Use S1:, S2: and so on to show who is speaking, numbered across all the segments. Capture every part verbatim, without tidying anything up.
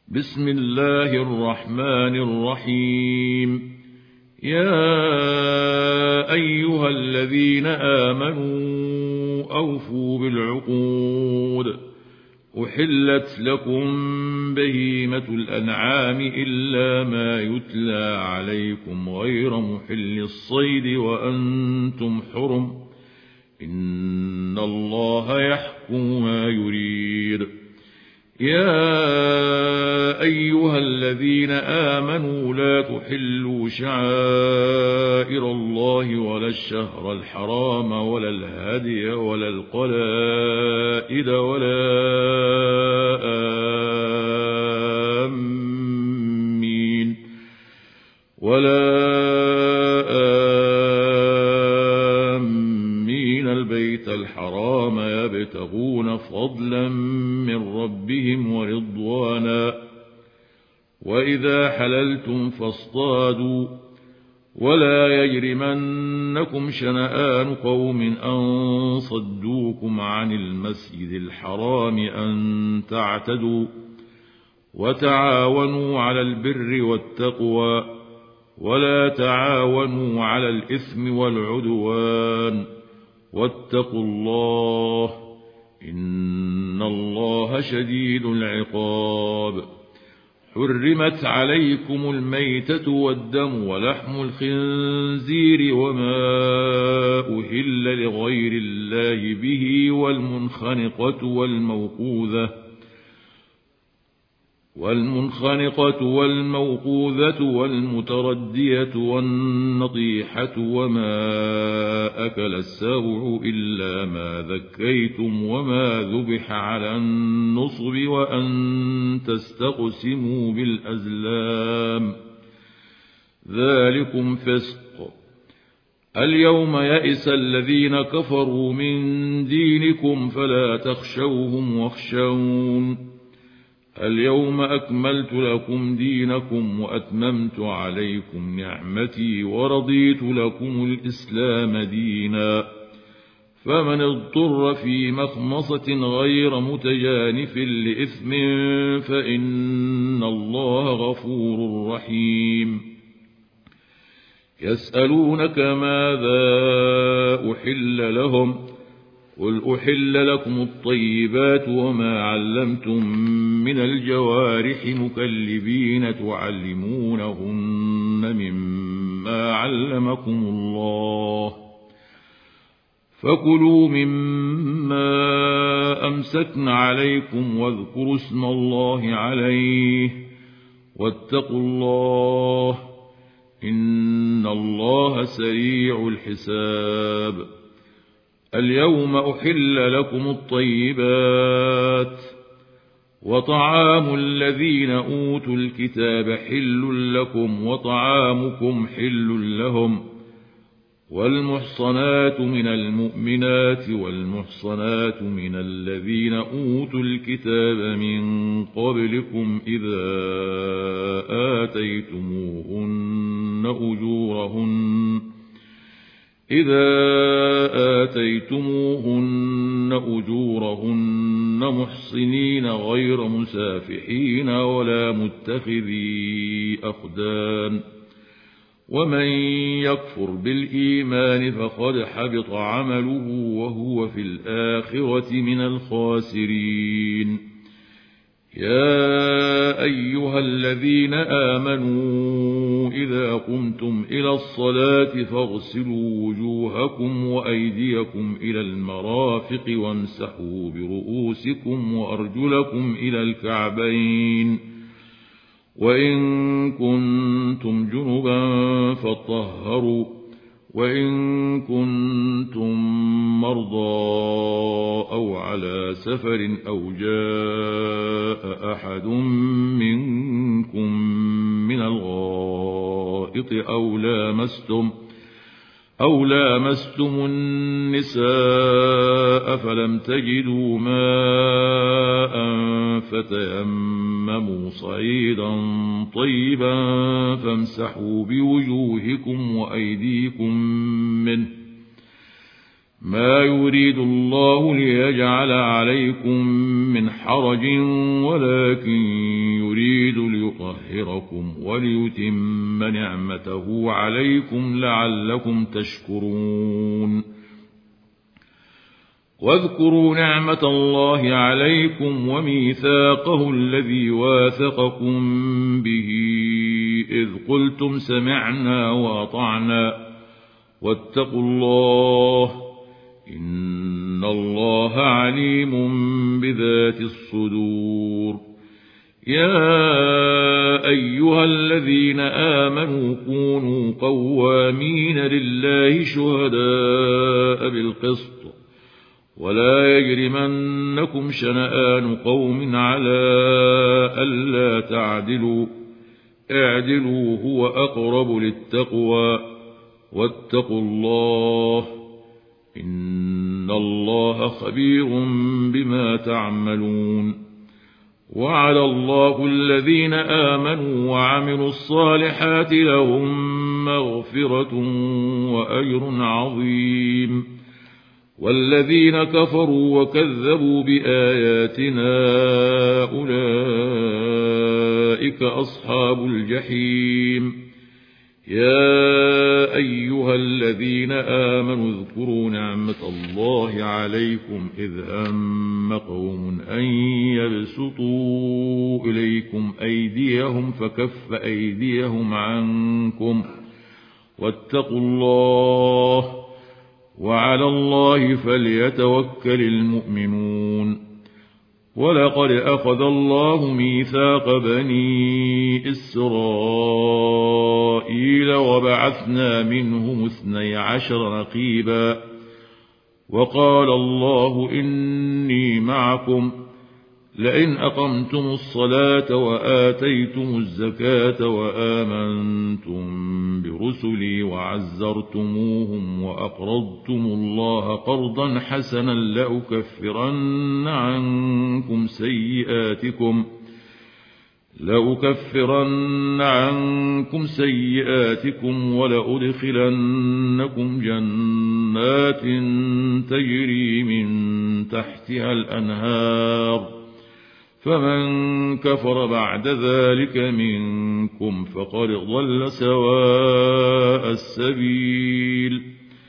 S1: بسم الله الرحمن الرحيم. يا أيها الذين آمنوا أوفوا بالعقود، أحلت لكم بهيمة الأنعام إلا ما يتلى عليكم غير محل الصيد وأنتم حرم، إن الله يحكم ما يريد. يا أيها الذين آمنوا لا تحلوا شعائر الله ولا الشهر الحرام ولا الهدي ولا القلائد ولا آمين ولا آمين البيت الحرام يبتغون فضلا من ربهم ورضوانا، وإذا حللتم فاصطادوا، ولا يجرمنكم شنآن قوم أن صدوكم عن المسجد الحرام أن تعتدوا، وتعاونوا على البر والتقوى، ولا تعاونوا على الإثم والعدوان، واتقوا الله إن الله شديد العقاب. حرمت عليكم الميتة والدم ولحم الخنزير وما أهل لغير الله به والمنخنقة والموقوذة والمنخنقة والموقوذة والمتردية والنطيحة وما أكل السبع إلا ما ذكيتم وما ذبح على النصب وأن تستقسموا بالأزلام، ذلكم فسق. اليوم يئس الذين كفروا من دينكم فلا تخشوهم واخشون، اليوم أكملت لكم دينكم وأتممت عليكم نعمتي ورضيت لكم الإسلام دينا، فمن اضطر في مخمصة غير متجانف لإثم فإن الله غفور رحيم. يسألونك ماذا أحل لهم، قل أحل لكم الطيبات وما علمتم من الجوارح مكلبين تعلمونهن مما علمكم الله، فكلوا مما أمسكن عليكم واذكروا اسم الله عليه، واتقوا الله إن الله سريع الحساب. اليوم أحل لكم الطيبات، وطعام الذين أوتوا الكتاب حل لكم وطعامكم حل لهم، والمحصنات من المؤمنات والمحصنات من الذين أوتوا الكتاب من قبلكم إذا آتيتموهن أجورهن إذا آتيتموهن أجورهن محصنين غير مسافحين ولا متخذي أخدان، ومن يكفر بالإيمان فقد حبط عمله وهو في الآخرة من الخاسرين. يا أيها الذين آمنوا إذا قمتم إلى الصلاة فاغسلوا وجوهكم وأيديكم إلى المرافق وامسحوا برؤوسكم وأرجلكم إلى الكعبين، وإن كنتم جنبا فاطهروا، وإن كنتم مرضى أو على سفر أو جاء أحد منكم من الغائط أو لامستم أو لامستم النساء فلم تجدوا ماء فتيمموا صعيدا طيبا فامسحوا بوجوهكم وأيديكم منه ما يريد الله ليجعل عليكم من حرج ولكن يريد ليطهركم وليتم نعمته عليكم لعلكم تشكرون واذكروا نعمة الله عليكم وميثاقه الذي واثقكم به إذ قلتم سمعنا وأطعنا واتقوا الله إن الله عليم بذات الصدور يا أيها الذين آمنوا كونوا قوامين لله شهداء بالقسط ولا يجرمنكم شنآن قوم على ألا تعدلوا اعدلوا هو أقرب للتقوى واتقوا الله إن الله خبير بما تعملون وعلى الله الذين آمنوا وعملوا الصالحات لهم مغفرة وأجر عظيم والذين كفروا وكذبوا بآياتنا أولئك أصحاب الجحيم يا أيها الذين آمنوا اذكروا نعمة الله عليكم إذ هم قوم أن يبسطوا إليكم أيديهم فكف أيديهم عنكم واتقوا الله وعلى الله فليتوكل المؤمنون ولقد أخذ الله ميثاق بني إسرائيل وبعثنا منهم اثني عشر نقيبا وقال الله إني معكم لئن أقمتم الصلاة وآتيتم الزكاة وآمنتم برسلي وعزرتموهم وأقرضتم الله قرضا حسنا لأكفرن عنكم سيئاتكم لأكفرن عنكم سيئاتكم ولأدخلنكم جنات تجري من تحتها الأنهار فمن كفر بعد ذلك منكم فقد ضل سواء السبيل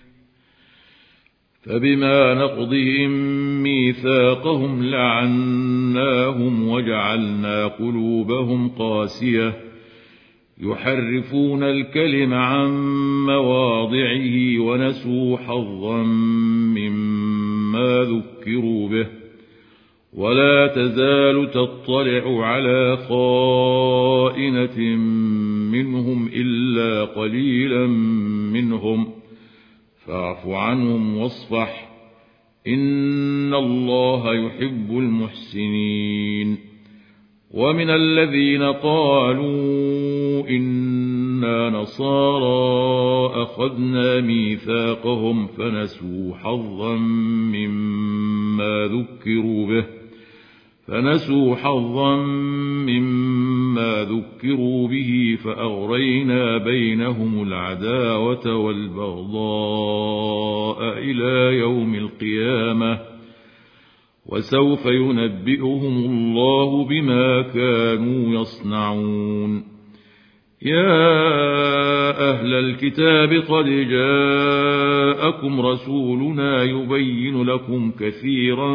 S1: فبما نقضهم ميثاقهم لعناهم وجعلنا قلوبهم قاسية يحرفون الكلم عن مواضعه ونسوا حظا مما ذكروا به ولا تزال تطلع على خائنة منهم إلا قليلا منهم فاعف عنهم واصفح إن الله يحب المحسنين ومن الذين قالوا إنا نصارى أخذنا ميثاقهم فنسوا حظا مما ذكروا به فنسوا حظا مما ذكروا به فأغرينا بينهم العداوة والبغضاء إلى يوم القيامة وسوف ينبئهم الله بما كانوا يصنعون يا أهل الكتاب قد جاءكم رسولنا يبين لكم كثيرا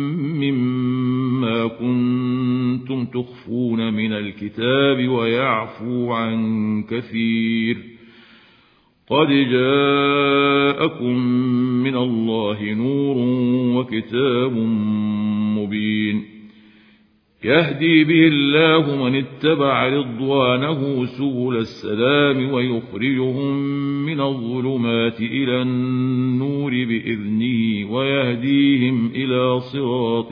S1: مما كنتم تخفون من الكتاب ويعفو عن كثير قد جاءكم من الله نور وكتاب مبين يهدي به الله من اتبع رضوانه سبل السلام ويخرجهم من الظلمات إلى النور بإذنه ويهديهم إلى صراط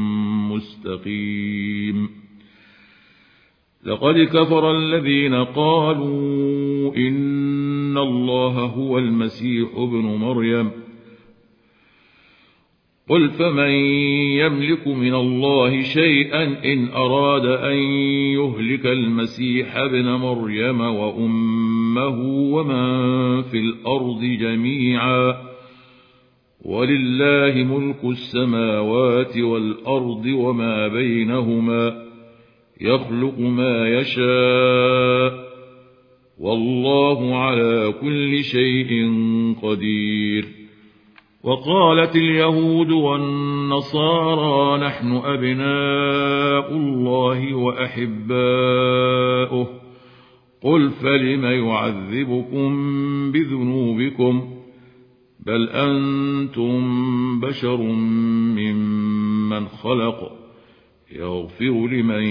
S1: مستقيم لقد كفر الذين قالوا إن الله هو المسيح ابن مريم قل فمن يملك من الله شيئا إن أراد أن يهلك المسيح ابن مريم وأمه ومن في الأرض جميعا ولله ملك السماوات والأرض وما بينهما يخلق ما يشاء والله على كل شيء قدير. وقالت اليهود والنصارى نحن أبناء الله وأحباؤه قل فلم يعذبكم بذنوبكم بل أنتم بشر ممن خلق يغفر لمن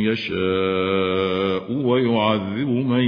S1: يشاء ويعذب من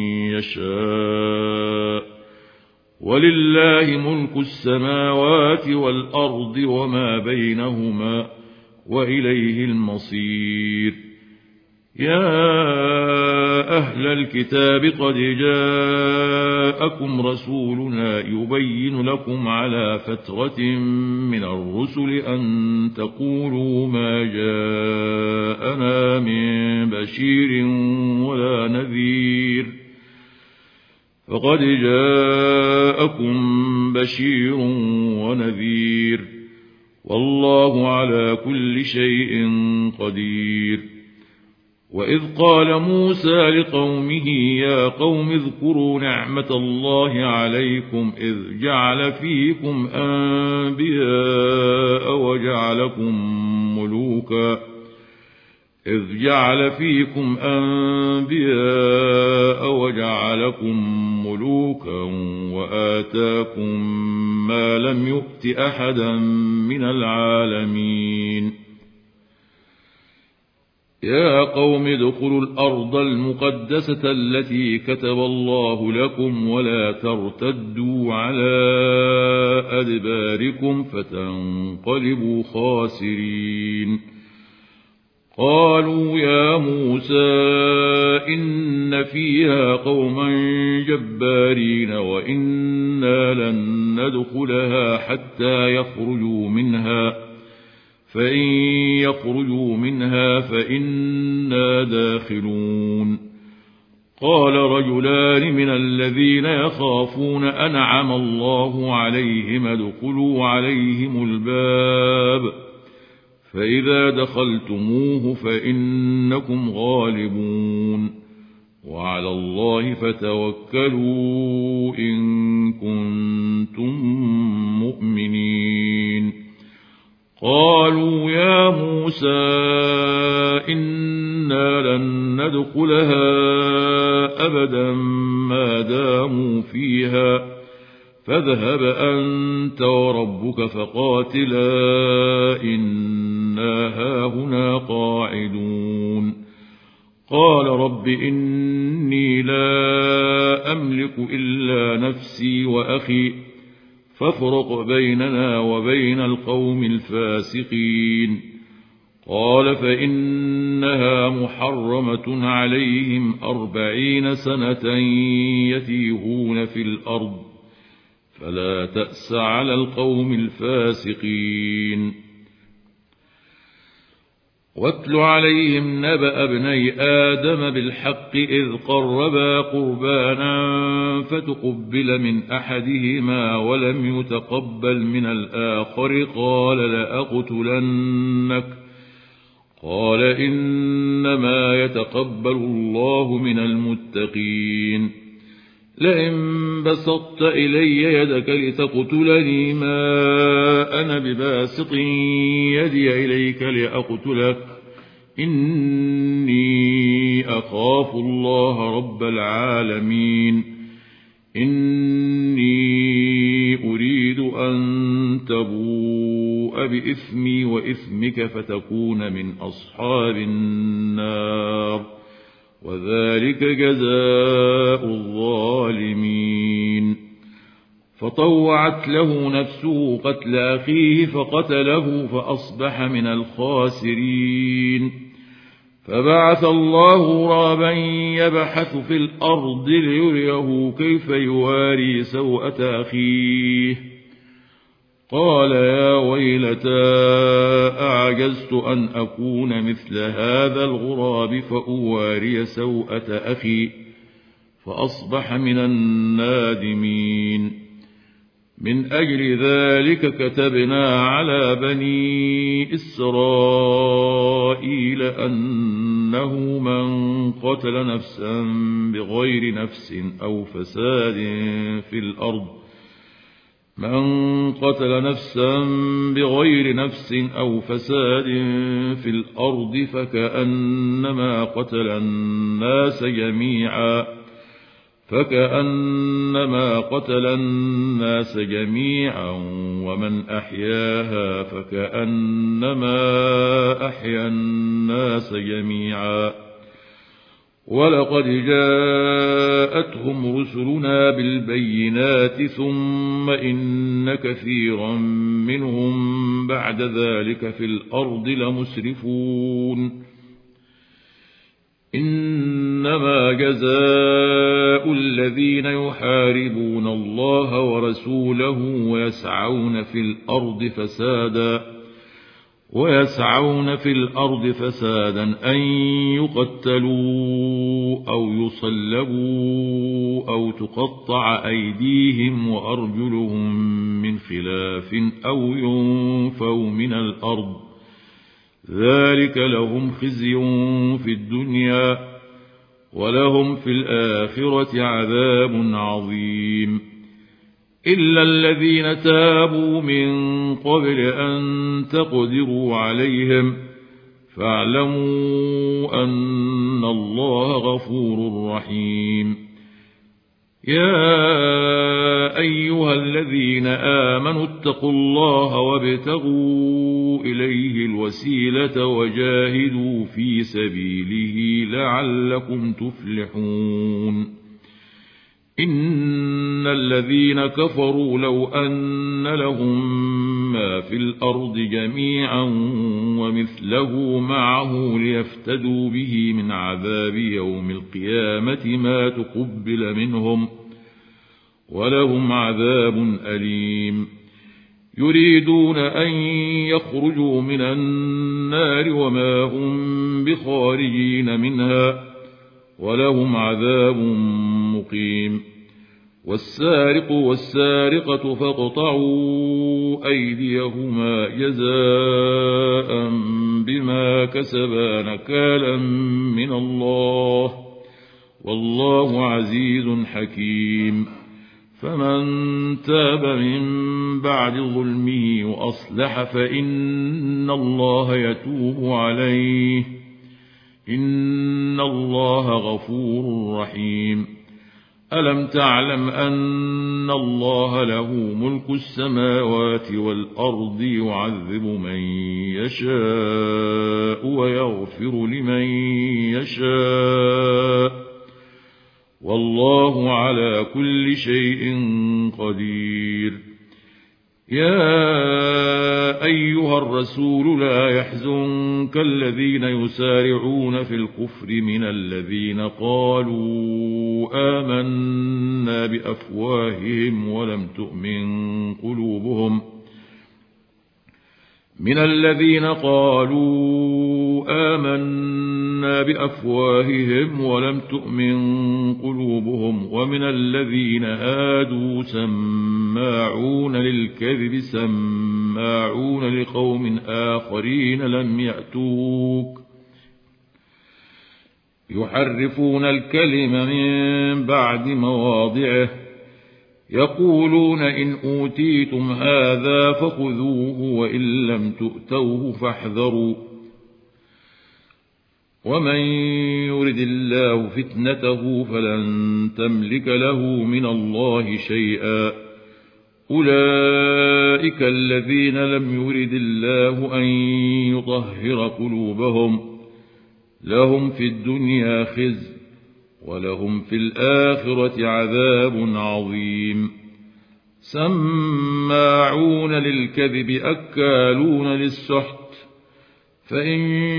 S1: يشاء ولله ملك السماوات والأرض وما بينهما وإليه المصير. يا أهل الكتاب قد جاءكم رسولنا يبين لكم على فترة من الرسل أن تقولوا ما جاءنا من بشير ولا نذير فقد جاءكم بشير ونذير والله على كل شيء قدير. وإذ قال موسى لقومه يا قوم اذكروا نعمة الله عليكم إذ جعل فيكم أنبياء وجعلكم ملوكا إذ جعل فيكم أنبياء وجعلكم ملوكا وآتاكم ما لم يؤت أحدا من العالمين. يا قوم ادخلوا الأرض المقدسة التي كتب الله لكم ولا ترتدوا على أدباركم فتنقلبوا خاسرين. قالوا يا موسى إن فيها قوما جبارين وإنا لن ندخلها حتى يخرجوا منها فإن يخرجوا منها فإنا داخلون. قال رجلان من الذين يخافون أنعم الله عليهم ادخلوا عليهم الباب فإذا دخلتموه فإنكم غالبون وعلى الله فتوكلوا إن كنتم مؤمنين. قالوا يا موسى إنا لن ندخلها أبدا ما داموا فيها فاذهب أنت وربك فقاتلا إنا هاهنا قاعدون. قال رب إني لا أملك إلا نفسي وأخي فافرق بيننا وبين القوم الفاسقين. قال فإنها محرمة عليهم أربعين سنة يتيهون في الأرض فلا تأس على القوم الفاسقين. واتل عليهم نبأ ابني آدم بالحق إذ قربا قربانا فتقبل من أحدهما ولم يتقبل من الآخر قال لأقتلنك قال إنما يتقبل الله من المتقين. لئن بسطت إلي يدك لتقتلني ما أنا بباسط يدي إليك لأقتلك إني أخاف الله رب العالمين. إني أريد أن تبوء بإثمي وإثمك فتكون من أصحاب النار وذلك جزاء الظالمين. فطوعت له نفسه قتل أخيه فقتله فأصبح من الخاسرين. فبعث الله غرابا يبحث في الأرض ليريه كيف يواري سوءة أخيه قال يا ويلتى أعجزت أن أكون مثل هذا الغراب فأواري سوءة أخي فأصبح من النادمين. من أجل ذلك كتبنا على بني إسرائيل أنه من قتل نفسا بغير نفس أو فساد في الأرض من قتل نفسا بغير نفس أو فساد في الأرض فكأنما قتل الناس جميعا فكأنما قتل الناس جميعا ومن أحياها فكأنما أحيا الناس جميعا ولقد جاءتهم رسلنا بالبينات ثم إن كثيرا منهم بعد ذلك في الأرض لمسرفون إنما جزاء الذين يحاربون الله ورسوله ويسعون في الأرض فسادا ويسعون في الأرض فسادا أن يقتلوا أو يصلبوا أو تقطع أيديهم وأرجلهم من خلاف أو ينفوا من الأرض ذلك لهم خزي في الدنيا ولهم في الآخرة عذاب عظيم إلا الذين تابوا من قبل أن تقدروا عليهم فاعلموا أن الله غفور رحيم يا أيها الذين آمنوا اتقوا الله وابتغوا إليه الوسيلة وجاهدوا في سبيله لعلكم تفلحون إن الذين كفروا لو أن لهم ما في الأرض جميعا ومثله معه ليفتدوا به من عذاب يوم القيامة ما تقبل منهم ولهم عذاب أليم يريدون أن يخرجوا من النار وما هم بخارجين منها ولهم عذاب مقيم والسارق والسارقة فاقطعوا أيديهما جزاء بما كسبا نكالا من الله والله عزيز حكيم فمن تاب من بعد ظلمه وأصلح فإن الله يتوب عليه إن الله غفور رحيم ألم تعلم أن الله له ملك السماوات والأرض يعذب من يشاء ويغفر لمن يشاء والله على كل شيء قدير يا أيها الرسول لا يحزنك الذين يسارعون في الكفر من الذين قالوا آمنا بأفواههم ولم تؤمن قلوبهم من الذين قالوا آمنا بأفواههم ولم تؤمن قلوبهم ومن الذين هادوا سماعون للكذب سماعون لقوم آخرين لم يأتوك يحرفون الكلم من بعد مواضعه يقولون إن أوتيتم هذا فخذوه وإن لم تؤتوه فاحذروا ومن يرد الله فتنته فلن تملك له من الله شيئا أولئك الذين لم يرد الله أن يطهر قلوبهم لهم في الدنيا خزي ولهم في الآخرة عذاب عظيم سماعون للكذب أكالون للسحت فإن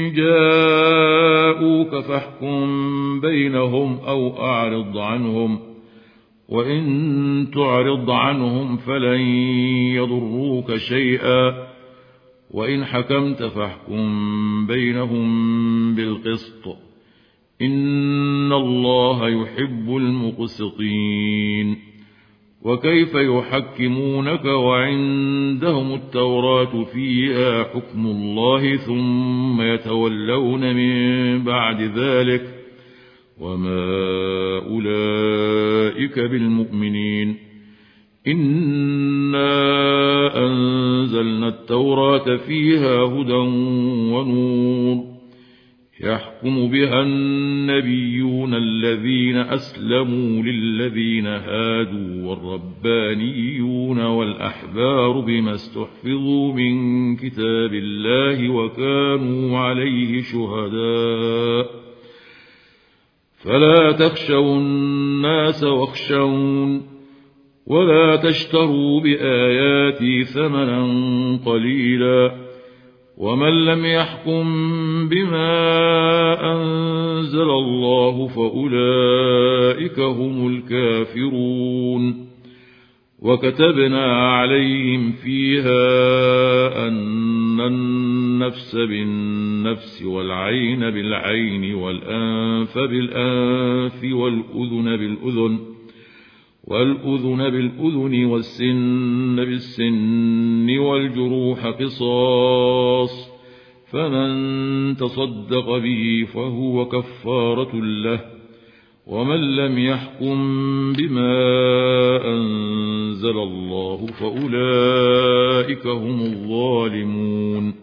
S1: جاءوك فاحكم بينهم أو أعرض عنهم وإن تعرض عنهم فلن يضروك شيئا وإن حكمت فاحكم بينهم بالقسط إن الله يحب المقسطين وكيف يحكمونك وعندهم التوراة فيها حكم الله ثم يتولون من بعد ذلك وما أولئك بالمؤمنين. إنا أنزلنا التوراة فيها هدى ونور يحكم بها النبيون الذين أسلموا للذين هادوا والربانيون والأحبار بما استحفظوا من كتاب الله وكانوا عليه شهداء. فلا تخشوا الناس واخشون ولا تشتروا بآياتي ثمنا قليلا ومن لم يحكم بما أنزل الله فأولئك هم الكافرون. وكتبنا عليهم فيها أن النفس بالنفس والعين بالعين والأنف بالأنف والأذن بالأذن والأذن بالأذن والسن بالسن والجروح قصاص فمن تصدق به فهو كفارة له ومن لم يحكم بما أنزل الله فأولئك هم الظالمون.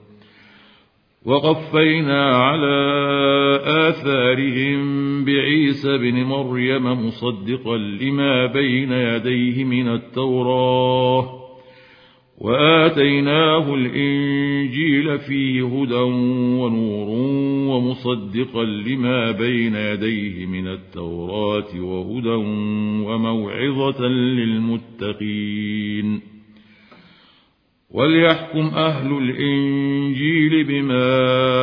S1: وقفينا على آثارهم بعيسى بن مريم مصدقا لما بين يديه من التوراة وآتيناه الإنجيل فيه هدى ونور ومصدقا لما بين يديه من التوراة وهدى وموعظة للمتقين. وليحكم أهل الإنجيل بما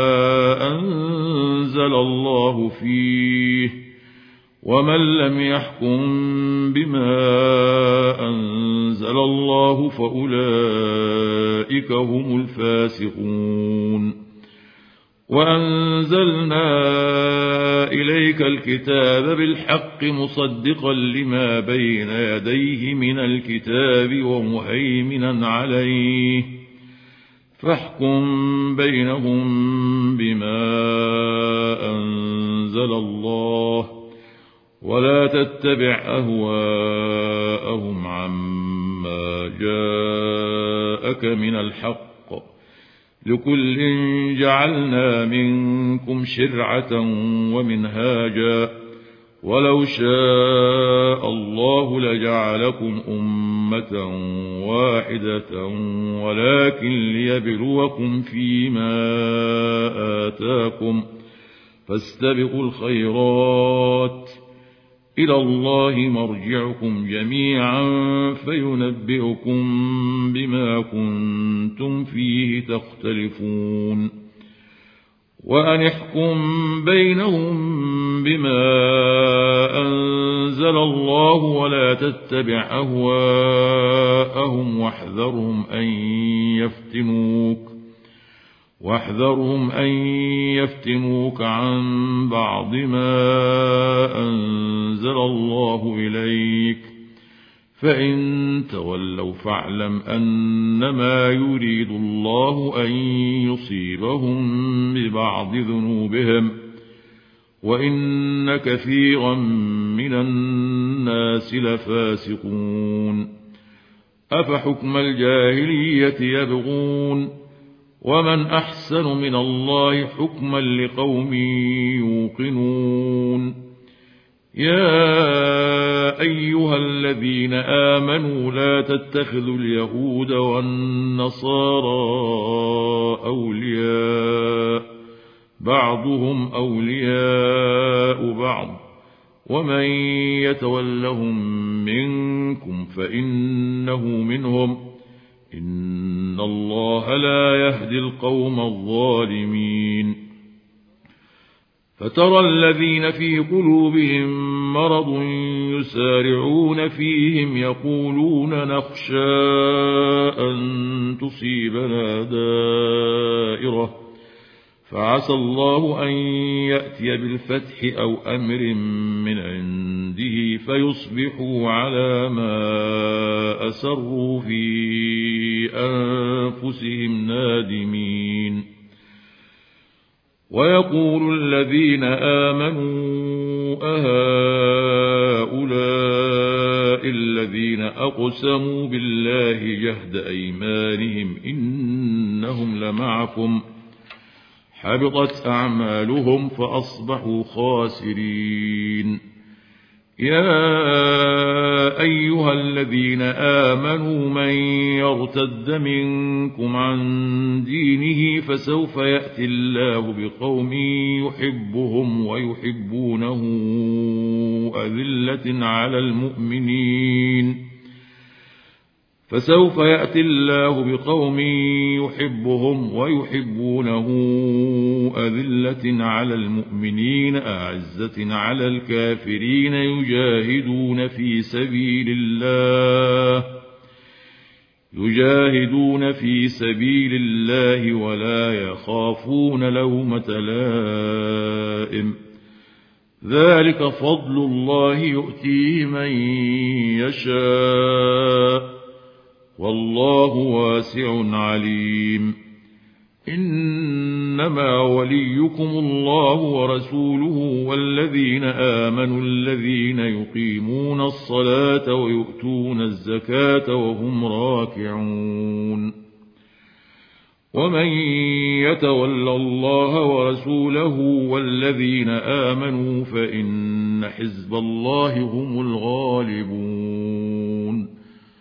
S1: أنزل الله فيه ومن لم يحكم بما أنزل الله فأولئك هم الفاسقون. وأنزلنا إليك الكتاب بالحق مصدقا لما بين يديه من الكتاب ومهيمنا عليه فاحكم بينهم بما أنزل الله ولا تتبع أهواءهم عما جاءك من الحق لكل جعلنا منكم شرعة ومنهاجا ولو شاء الله لجعلكم أمة واحدة ولكن ليبلوكم فيما آتاكم فاستبقوا الخيرات إلى الله مرجعكم جميعا فينبئكم بما كنتم فيه تختلفون. وأن احكم بينهم بما أنزل الله ولا تتبع أهواءهم واحذرهم أن يفتنوك واحذرهم أن يفتنوك عن بعض ما أنزل الله إليك فإن تولوا فاعلم أنما يريد الله أن يصيبهم ببعض ذنوبهم وإن كثيرا من الناس لفاسقون. أفحكم الجاهلية يبغون ومن أحسن من الله حكما لقوم يوقنون. يا أيها الذين آمنوا لا تتخذوا اليهود والنصارى أولياء بعضهم أولياء بعض ومن يتولهم منكم فإنه منهم إن الله لا يهدي القوم الظالمين. فترى الذين في قلوبهم مرض يسارعون فيهم يقولون نخشى أن تصيبنا دائرة فعسى الله أن يأتي بالفتح أو أمر من عنده فيصبحوا على ما أسروا في أنفسهم نادمين. ويقول الذين آمنوا أهؤلاء الذين أقسموا بالله جهد أيمانهم إنهم لمعكم حبطت أعمالهم فأصبحوا خاسرين. يا أيها الذين آمنوا من يرتد منكم عن دينه فسوف يأتي الله بقوم يحبهم ويحبونه أذلة على المؤمنين فسوف يأتي الله بقوم يحبهم ويحبونه أذلة على المؤمنين أعزة على الكافرين يجاهدون في سبيل الله يجاهدون في سبيل الله ولا يخافون لومة لائم ذلك فضل الله يؤتيه من يشاء والله واسع عليم. إنما وليكم الله ورسوله والذين آمنوا الذين يقيمون الصلاة ويؤتون الزكاة وهم راكعون. ومن يتول الله ورسوله والذين آمنوا فإن حزب الله هم الغالبون.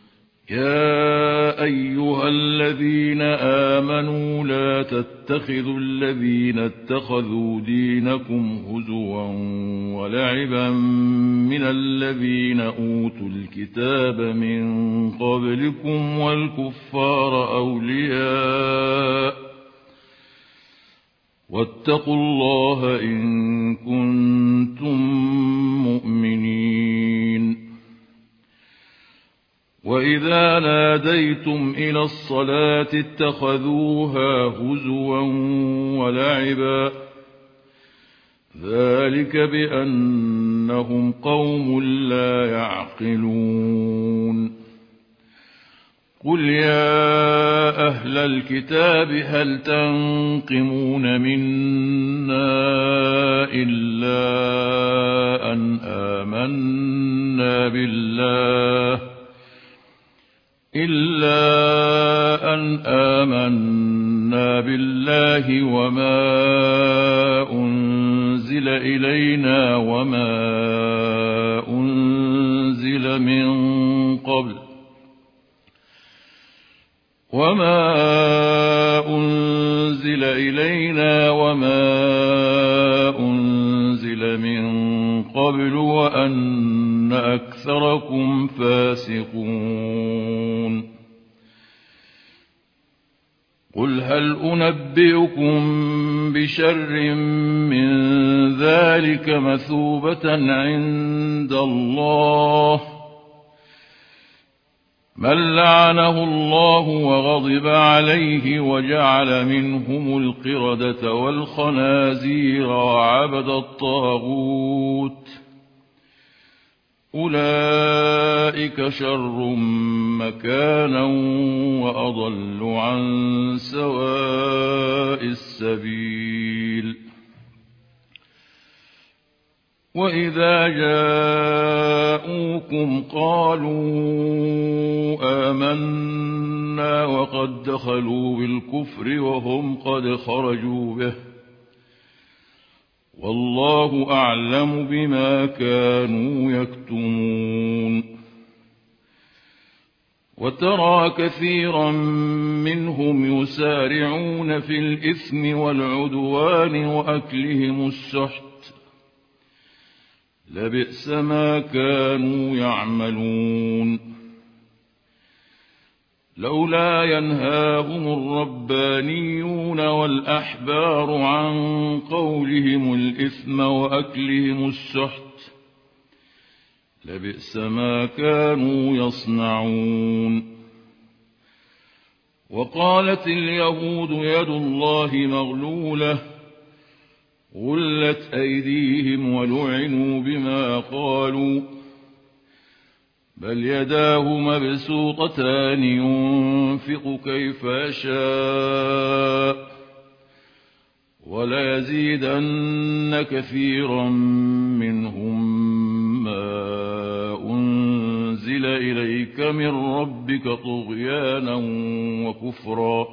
S1: يا أيها الذين آمنوا لا تتخذوا الذين اتخذوا دينكم هزوا ولعبا من الذين أوتوا الكتاب من قبلكم والكفار أولياء واتقوا الله إن كنتم مؤمنين. وإذا ناديتم إلى الصلاة اتخذوها هزوا ولعبا ذلك بأنهم قوم لا يعقلون. قل يا أهل الكتاب هل تنقمون منا إلا أن آمنا بالله إلا أن آمنا بالله وما أنزل إلينا وما أنزل من قبل وما أنزل إلينا وما أنزل من قبل وأن أكثركم فاسقون. قل هل أنبئكم بشر من ذلك مثوبة عند الله من لعنه الله وغضب عليه وجعل منهم القردة والخنازير وعبد الطاغوت أولئك شر مكانا وأضل عن سواء السبيل. وإذا جاءوكم قالوا آمنا وقد دخلوا بالكفر وهم قد خرجوا به والله أعلم بما كانوا يكتمون. وترى كثيرا منهم يسارعون في الإثم والعدوان وأكلهم السحت لبئس ما كانوا يعملون. لولا ينهاهم الربانيون والأحبار عن قولهم الإثم وأكلهم السحت لبئس ما كانوا يصنعون. وقالت اليهود يد الله مغلولة غلت أيديهم ولعنوا بما قالوا بل يداه مبسوطتان ينفق كيف يشاء وليزيدن كثيرا منهم ما أنزل إليك من ربك طغيانا وكفرا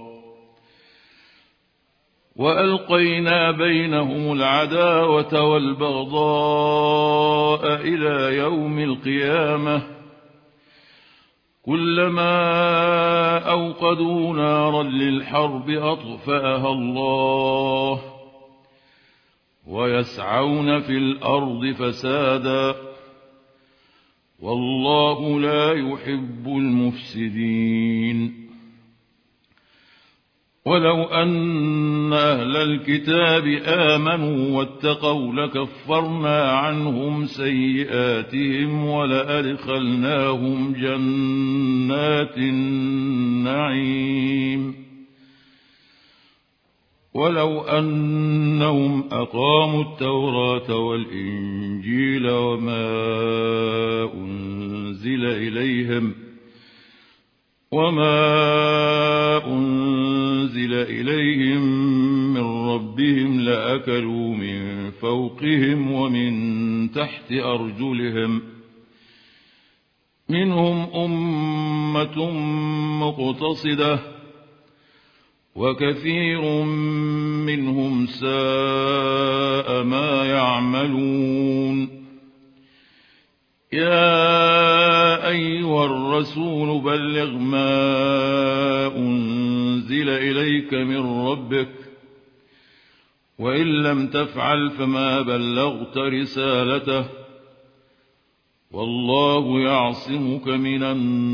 S1: وألقينا بينهم العداوة والبغضاء إلى يوم القيامة كلما أوقدوا نارا للحرب أطفأها الله ويسعون في الأرض فسادا والله لا يحب المفسدين ولو أن أهل الكتاب آمنوا واتقوا لكفرنا عنهم سيئاتهم ولأدخلناهم جنات النعيم ولو أنهم أقاموا التوراة والإنجيل وما أنزل إليهم وما أنزل إليهم من ربهم لأكلوا من فوقهم ومن تحت أرجلهم منهم أمة مقتصدة وكثير منهم ساء ما يعملون يا أيها الرسول بلغ ما أنزل إليك من ربك وإن لم تفعل فما بلغت رسالته والله يعصمك من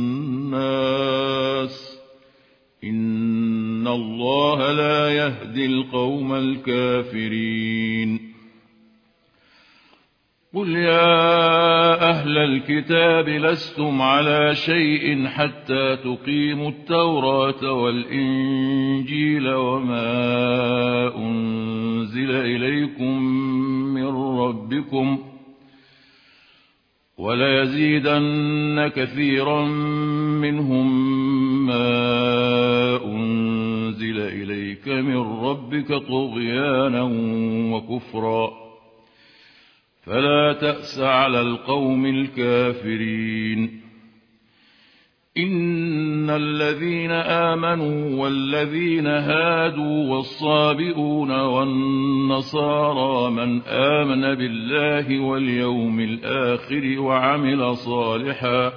S1: الناس إن الله لا يهدي القوم الكافرين قل يا أهل الكتاب لستم على شيء حتى تقيموا التوراة والإنجيل وما أنزل إليكم من ربكم وليزيدن كثيرا منهم ما أنزل إليك من ربك طغيانا وكفرا فلا تأس على القوم الكافرين إن الذين آمنوا والذين هادوا والصابئون والنصارى من آمن بالله واليوم الآخر وعمل صالحا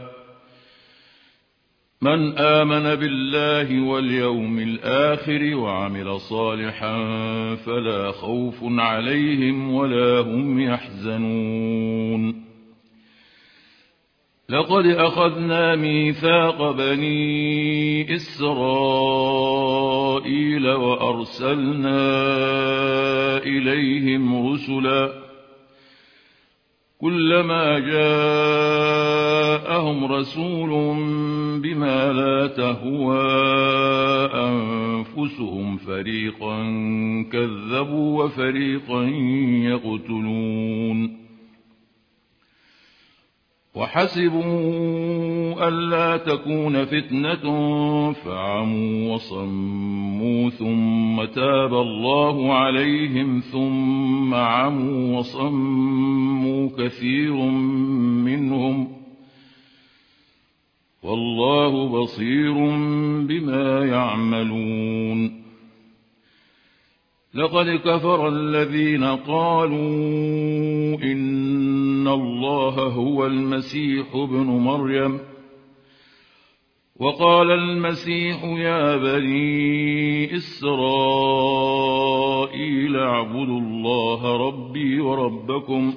S1: من آمن بالله واليوم الآخر وعمل صالحا فلا خوف عليهم ولا هم يحزنون لقد أخذنا ميثاق بني إسرائيل وأرسلنا إليهم رسلا كلما جاءهم رسول بما لا تهوى أنفسهم فريقا كذبوا وفريقا يقتلون وحسبوا ألا تكون فتنة فعموا وصموا ثم تاب الله عليهم ثم عموا وصموا كثير منهم والله بصير بما يعملون لقد كفر الذين قالوا إن الله هو المسيح ابن مريم وقال المسيح يا بني إسرائيل اعبدوا الله ربي وربكم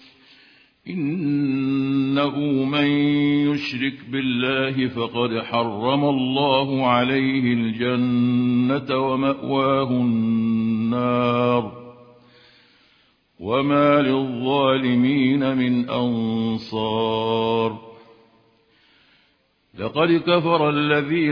S1: إنه من يشرك بالله فقد حرم الله عليه الجنة ومأواه النار وما للظالمين من أنصار لقد كفر الذين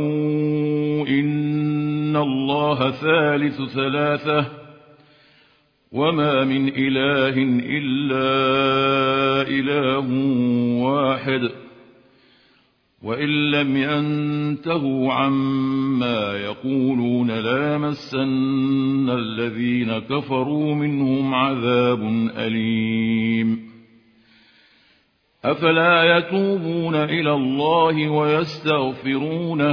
S1: قالوا إن الله ثالث ثلاثة وما من إله إلا إله واحد وإن لم ينتهوا عما يقولون ليمسن الذين كفروا منهم عذاب أليم أفلا يتوبون إلى الله ويستغفرونه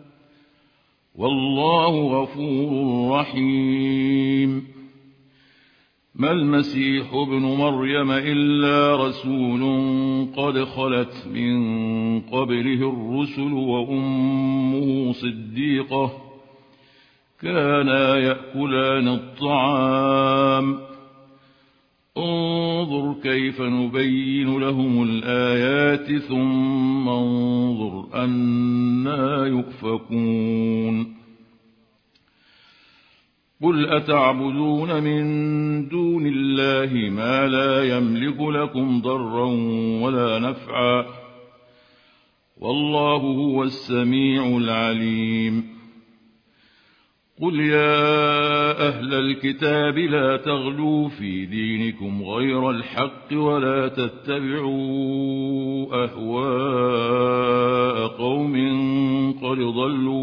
S1: والله غفور رحيم ما المسيح ابن مريم إلا رسول قد خلت من قبله الرسل وأمه صديقة كانا يأكلان الطعام انظر كيف نبين لهم الآيات ثم انظر أنى يؤفكون قل أتعبدون من دون الله ما لا يملك لكم ضرا ولا نفعا والله هو السميع العليم قل يا أهل الكتاب لا تغلوا في دينكم غير الحق ولا تتبعوا أهواء قوم قد ضلوا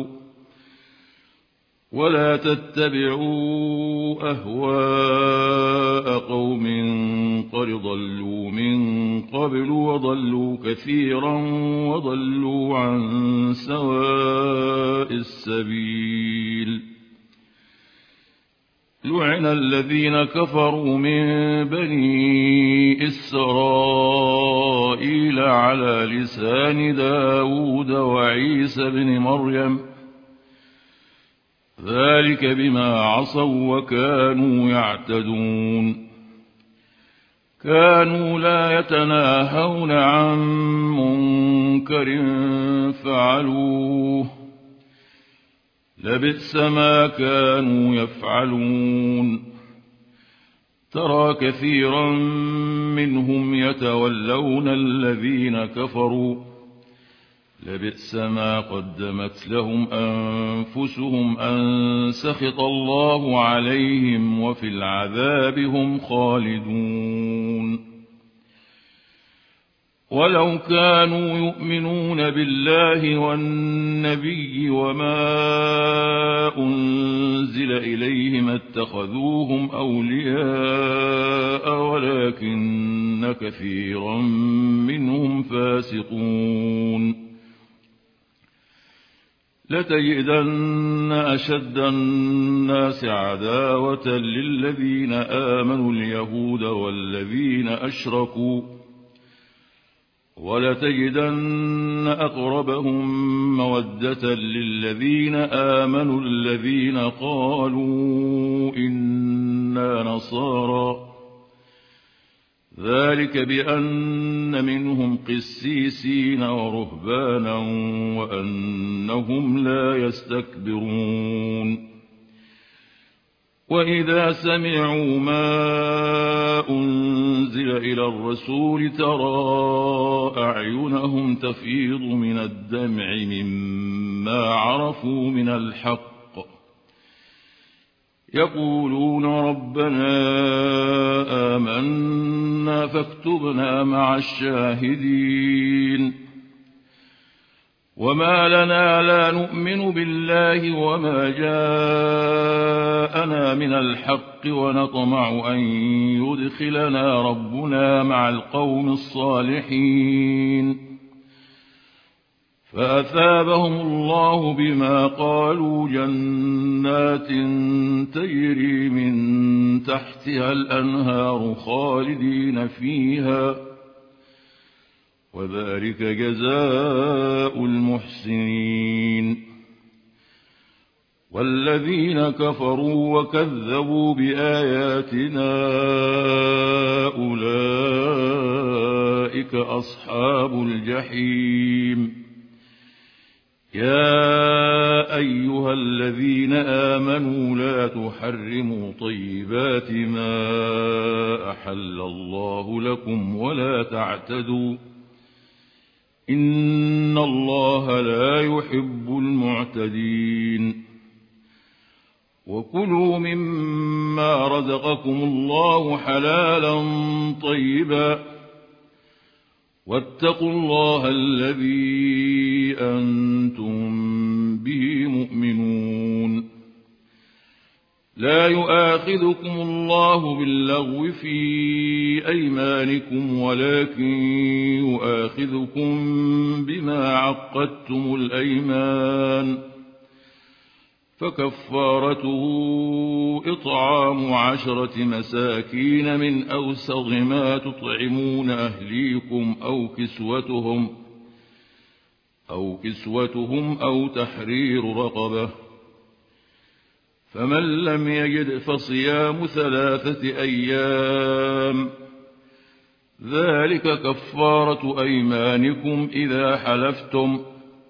S1: ولا تتبعوا أهواء قوم قد ضلوا من قبل وضلوا كثيرا وضلوا عن سواء السبيل لعن الذين كفروا من بني إسرائيل على لسان داود وعيسى بن مريم ذلك بما عصوا وكانوا يعتدون كانوا لا يتناهون عن منكر فعلوه لبئس ما كانوا يفعلون ترى كثيرا منهم يتولون الذين كفروا لبئس ما قدمت لهم أنفسهم أن سخط الله عليهم وفي العذاب هم خالدون ولو كانوا يؤمنون بالله والنبي وما أنزل إليهم اتخذوهم أولياء ولكن كثيرا منهم فاسقون لتجدن أشد الناس عداوة للذين آمنوا اليهود والذين أشركوا ولتجدن أقربهم مودة للذين آمنوا الذين قالوا إنا نصارى ذلك بأن منهم قسيسين ورهبانا وأنهم لا يستكبرون وإذا سمعوا ما أنزل إلى الرسول ترى أعينهم تفيض من الدمع مما عرفوا من الحق يقولون ربنا آمنا فاكتبنا مع الشاهدين وما لنا لا نؤمن بالله وما جاءنا من الحق ونطمع أن يدخلنا ربنا مع القوم الصالحين فأثابهم الله بما قالوا جنات تجري من تحتها الأنهار خالدين فيها وذلك جزاء المحسنين والذين كفروا وكذبوا بآياتنا أولئك أصحاب الجحيم يا أيها الذين آمنوا لا تحرموا طيبات ما أحل الله لكم ولا تعتدوا إن الله لا يحب المعتدين وكلوا مما رزقكم الله حلالا طيبا واتقوا الله الذي أنتم به مؤمنون. لا يؤاخذكم الله باللغو في أيمانكم ولكن يؤاخذكم بما عقدتم الأيمان، فكفارته إطعام عشرة مساكين من أوسط ما تطعمون أهليكم أو كسوتهم أو كسوتهم أو تحرير رقبة، فمن لم يجد فصيام ثلاثة أيام، ذلك كفارة أيمانكم إذا حلفتم،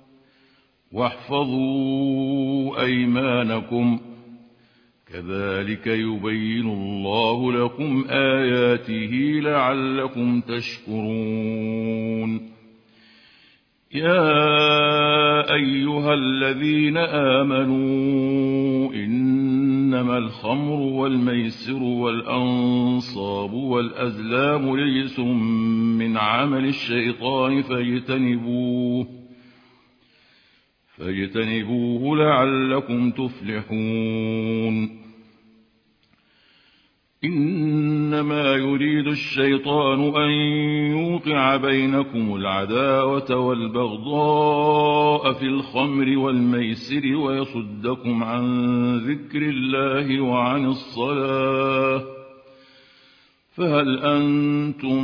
S1: واحفظوا أيمانكم، كذلك يبين الله لكم آياته لعلكم تشكرون. يا أيها الذين آمنوا إنما الخمر والميسر والأنصاب والأزلام رجس من عمل الشيطان فاجتنبوه فاجتنبوه لعلكم تفلحون. إنما يريد الشيطان أن يوقع بينكم العداوة والبغضاء في الخمر والميسر ويصدكم عن ذكر الله وعن الصلاة، فهل أنتم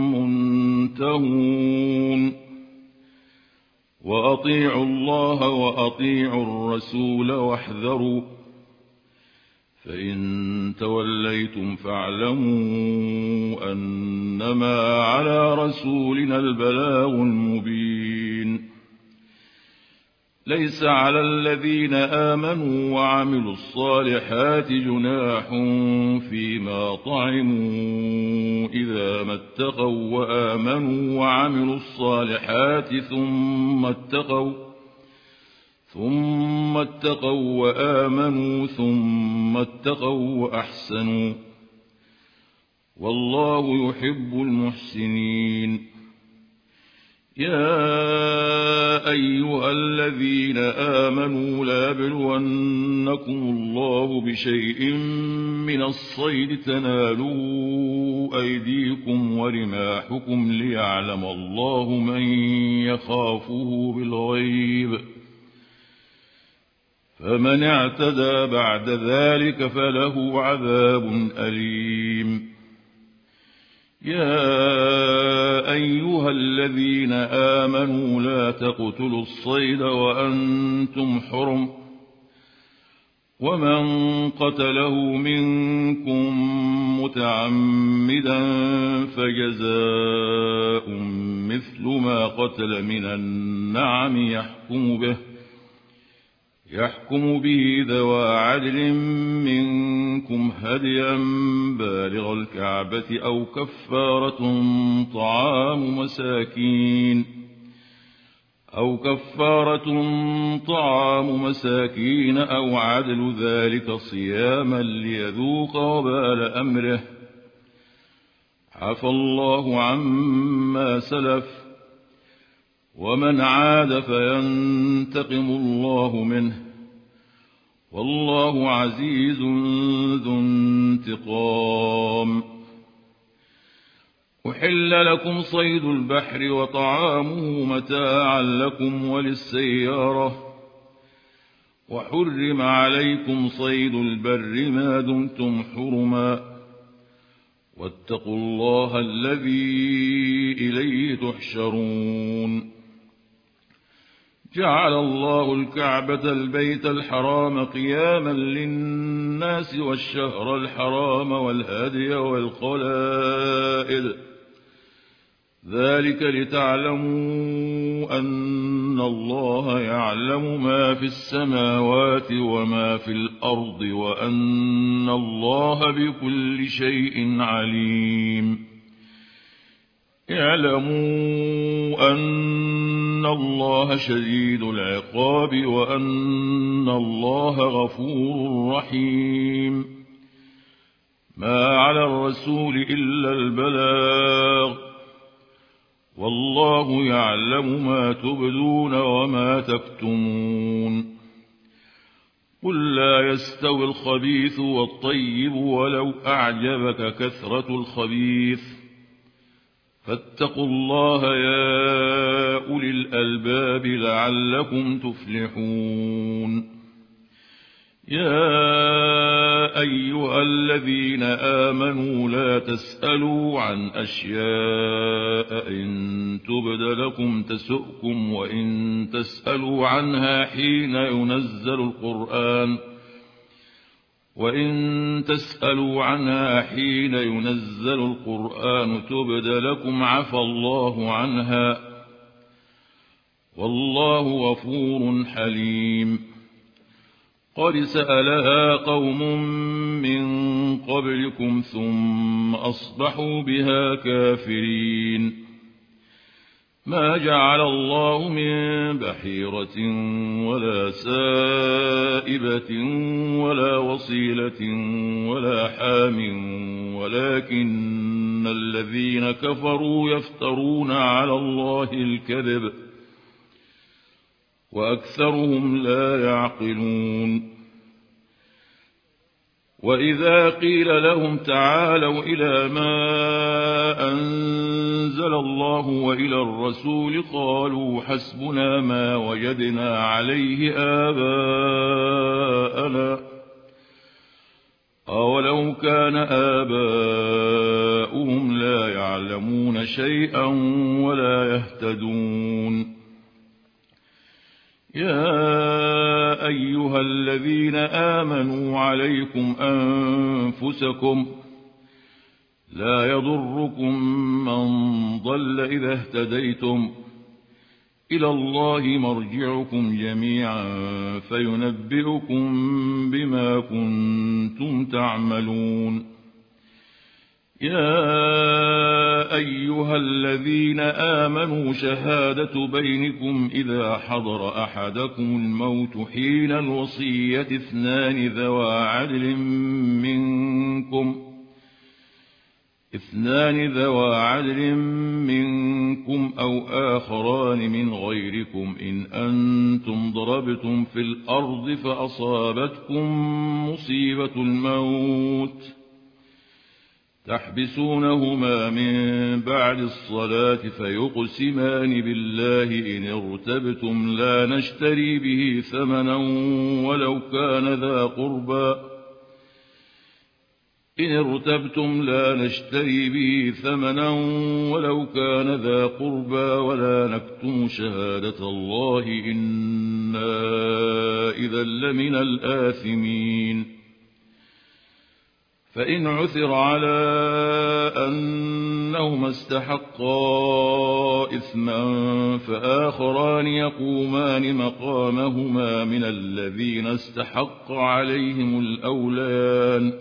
S1: منتهون؟ وأطيعوا الله وأطيعوا الرسول واحذروا، فإن توليتم فاعلموا أنما على رسولنا البلاغ المبين. ليس على الذين آمنوا وعملوا الصالحات جناح فيما طعموا إذا ما اتقوا وآمنوا وعملوا الصالحات ثم اتقوا ثم اتقوا وآمنوا ثم اتقوا وأحسنوا، والله يحب المحسنين. يا أيها الذين آمنوا لا يبلونكم الله بشيء من الصيد تنالوا أيديكم ورماحكم ليعلم الله من يخافه بالغيب، فمن اعتدى بعد ذلك فله عذاب أليم. يا أيها الذين آمنوا لا تقتلوا الصيد وأنتم حرم، ومن قتله منكم متعمدا فجزاء مثل ما قتل من النعم يحكم به يحكم به ذوى عدل منكم هديا بالغ الكعبة أو كفارة طعام مساكين أو كفارة طعام مساكين أو عدل ذلك صياما ليذوق وبال أمره، عفى الله عما سلف، ومن عاد فينتقم الله منه، والله عزيز ذو انتقام. أحل لكم صيد البحر وطعامه متاعا لكم وللسيارة، وحرم عليكم صيد البر ما دمتم حرما، واتقوا الله الذي إليه تحشرون. جعل الله الكعبة البيت الحرام قياما للناس والشهر الحرام والهدي والقلائد، ذلك لتعلموا أن الله يعلم ما في السماوات وما في الأرض وأن الله بكل شيء عليم. اعلموا أن وأن الله شديد العقاب وأن الله غفور رحيم. ما على الرسول إلا البلاغ، والله يعلم ما تبدون وما تكتمون. قل لا يستوي الخبيث والطيب ولو أعجبك كثرة الخبيث، فاتقوا الله يا أولي الألباب لعلكم تفلحون. يا أيها الذين آمنوا لا تسألوا عن أشياء إن تبد لكم تسؤكم، وإن تسألوا عنها حين ينزل القرآن وإن تسألوا عنها حين ينزل القرآن تبد لكم عفى الله عنها، والله غفور حليم. قد سألها قوم من قبلكم ثم أصبحوا بها كافرين. ما جعل الله من بحيرة ولا سائبة ولا وصيلة ولا حام، ولكن الذين كفروا يفترون على الله الكذب وأكثرهم لا يعقلون. وإذا قيل لهم تعالوا إلى ما أنزل الله وإلى الرسول قالوا حسبنا ما وجدنا عليه آباءنا، أولو كان آباؤهم لا يعلمون شيئا ولا يهتدون. يا أيها الذين آمنوا عليكم أنفسكم لا يضركم من ضل إذا اهتديتم، إلى الله مرجعكم جميعا فينبئكم بما كنتم تعملون. يا أيها الذين آمنوا شهادة بينكم إذا حضر أحدكم الموت حين الوصية اثنان ذوى عدل منكم اثنان ذوى عدل منكم أو آخران من غيركم إن أنتم ضربتم في الأرض فأصابتكم مصيبة الموت تحبسونهما من بعد الصلاة فيقسمان بالله إن ارتبتم لا نشتري به ثمنا ولو كان ذا قربى إن ارتبتم لا نشتري به ثمنا ولو كان ذا قربى ولا نكتم شهادة الله إنا إذا لمن الآثمين. فإن عثر على أنهما استحقا إثما فآخران يقومان مقامهما من الذين استحق عليهم الأوليان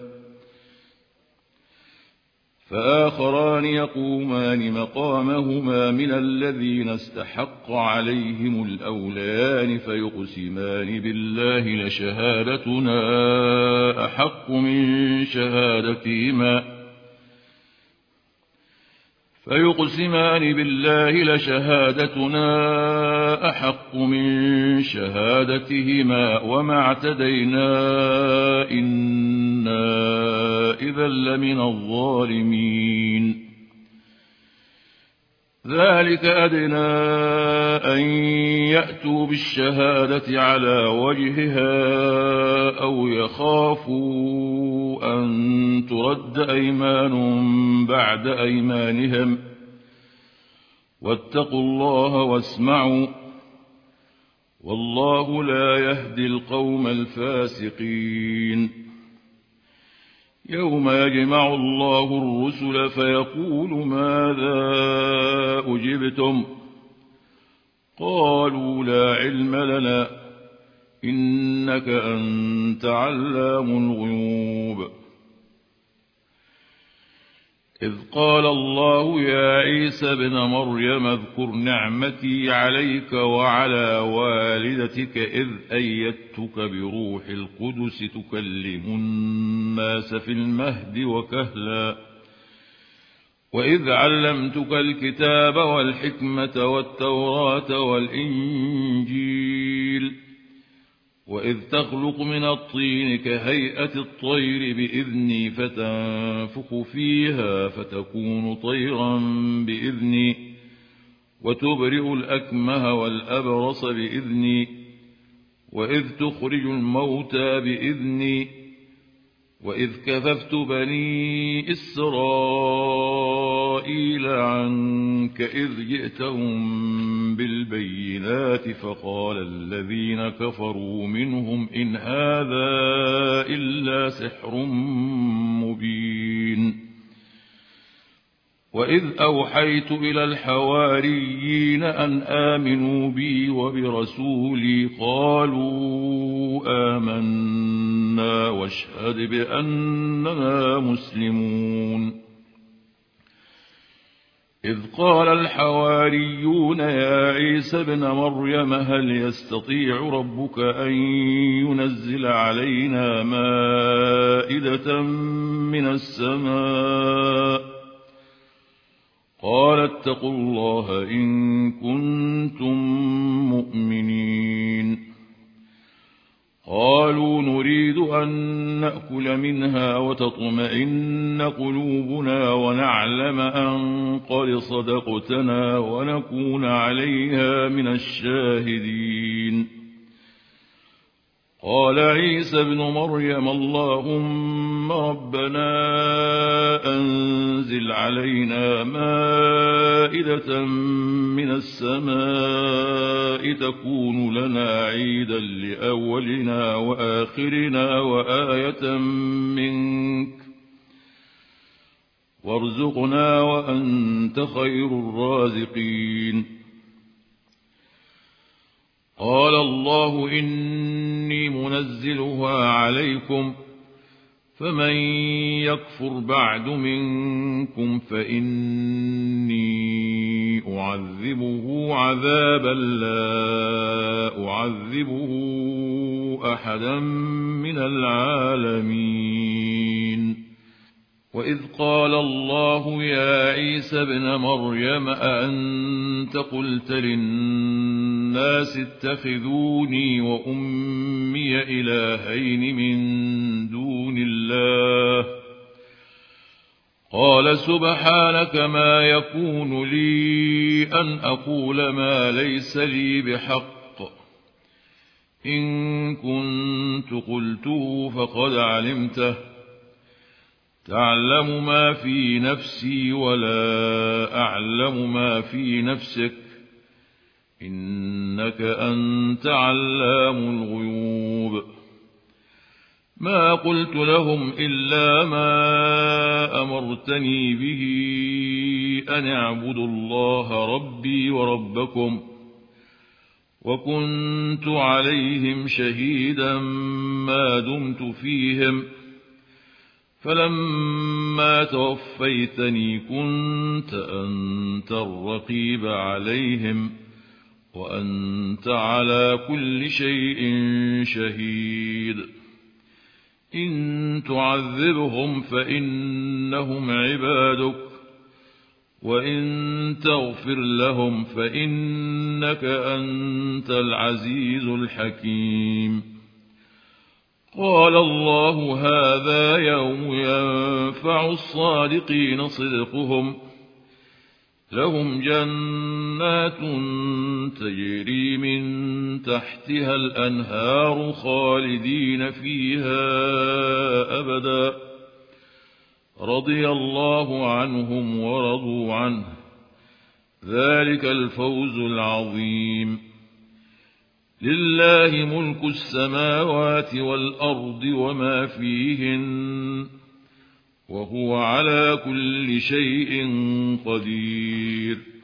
S1: فآخران يقومان مقامهما من الذين استحق عليهم الأوليان فيقسمان بالله لشهادتنا أحق من شهادتهما فيقسمان بالله لشهادتنا أحق من شهادتهما وما اعتدينا إنا إذا لمن الظالمين. ذلك أدنى أن يأتوا بالشهادة على وجهها أو يخافوا أن ترد أيمان بعد أيمانهم واتقوا الله واسمعوا والله لا يهدي القوم الفاسقين. يوم يجمع الله الرسل فيقول ماذا أجبتم قالوا لا علم لنا إنك أنت علام الغيوب. إذ قال الله يا عيسى ابن مريم اذكر نعمتي عليك وعلى والدتك إذ أيدتك بروح القدس تكلم الناس في المهد وكهلا وإذ علمتك الكتاب والحكمة والتوراة والإنجيل وإذ تخلق من الطين كهيئة الطير بإذني فتنفخ فيها فتكون طيرا بإذني وتبرئ الأكمه والأبرص بإذني وإذ تخرج الموتى بإذني وإذ كففت بني إسرائيل عنك إذ جئتهم بالبينات فقال الذين كفروا منهم إن هذا إلا سحر مبين وإذ أوحيت إلى الحواريين أن آمنوا بي وبرسولي قالوا آمنا واشهد بأننا مسلمون إذ قال الحواريون يا عيسى ابن مريم هل يستطيع ربك أن ينزل علينا مائدة من السماء قال اتقوا الله إن كنتم مؤمنين قالوا نريد أن نأكل منها وتطمئن قلوبنا ونعلم أن قد صدقتنا ونكون عليها من الشاهدين قال عيسى ابن مريم اللهم ربنا أنزل علينا مائدة من السماء تكون لنا عيدا لأولنا وآخرنا وآية منك وارزقنا وأنت خير الرازقين قال الله إني منزلها عليكم فمن يكفر بعد منكم فإني أعذبه عذابا لا أعذبه أحدا من العالمين وإذ قال الله يا عيسى ابن مريم أأنت قلت للناس اتخذوني وأمي إلهين من دون الله قال سبحانك ما يكون لي أن أقول ما ليس لي بحق إن كنت قلته فقد علمته تعلم ما في نفسي ولا أعلم ما في نفسك إنك أنت علام الغيوب ما قلت لهم إلا ما أمرتني به أن اعبدوا الله ربي وربكم وكنت عليهم شهيدا ما دمت فيهم فلما توفيتني كنت أنت الرقيب عليهم وأنت على كل شيء شهيد إن تعذبهم فإنهم عبادك وإن تغفر لهم فإنك أنت العزيز الحكيم قال الله هذا يوم ينفع الصادقين صدقهم لهم جنات تجري من تحتها الأنهار خالدين فيها أبدا رضي الله عنهم ورضوا عنه ذلك الفوز العظيم لله ملك السماوات والأرض وما فيهن وهو على كل شيء قدير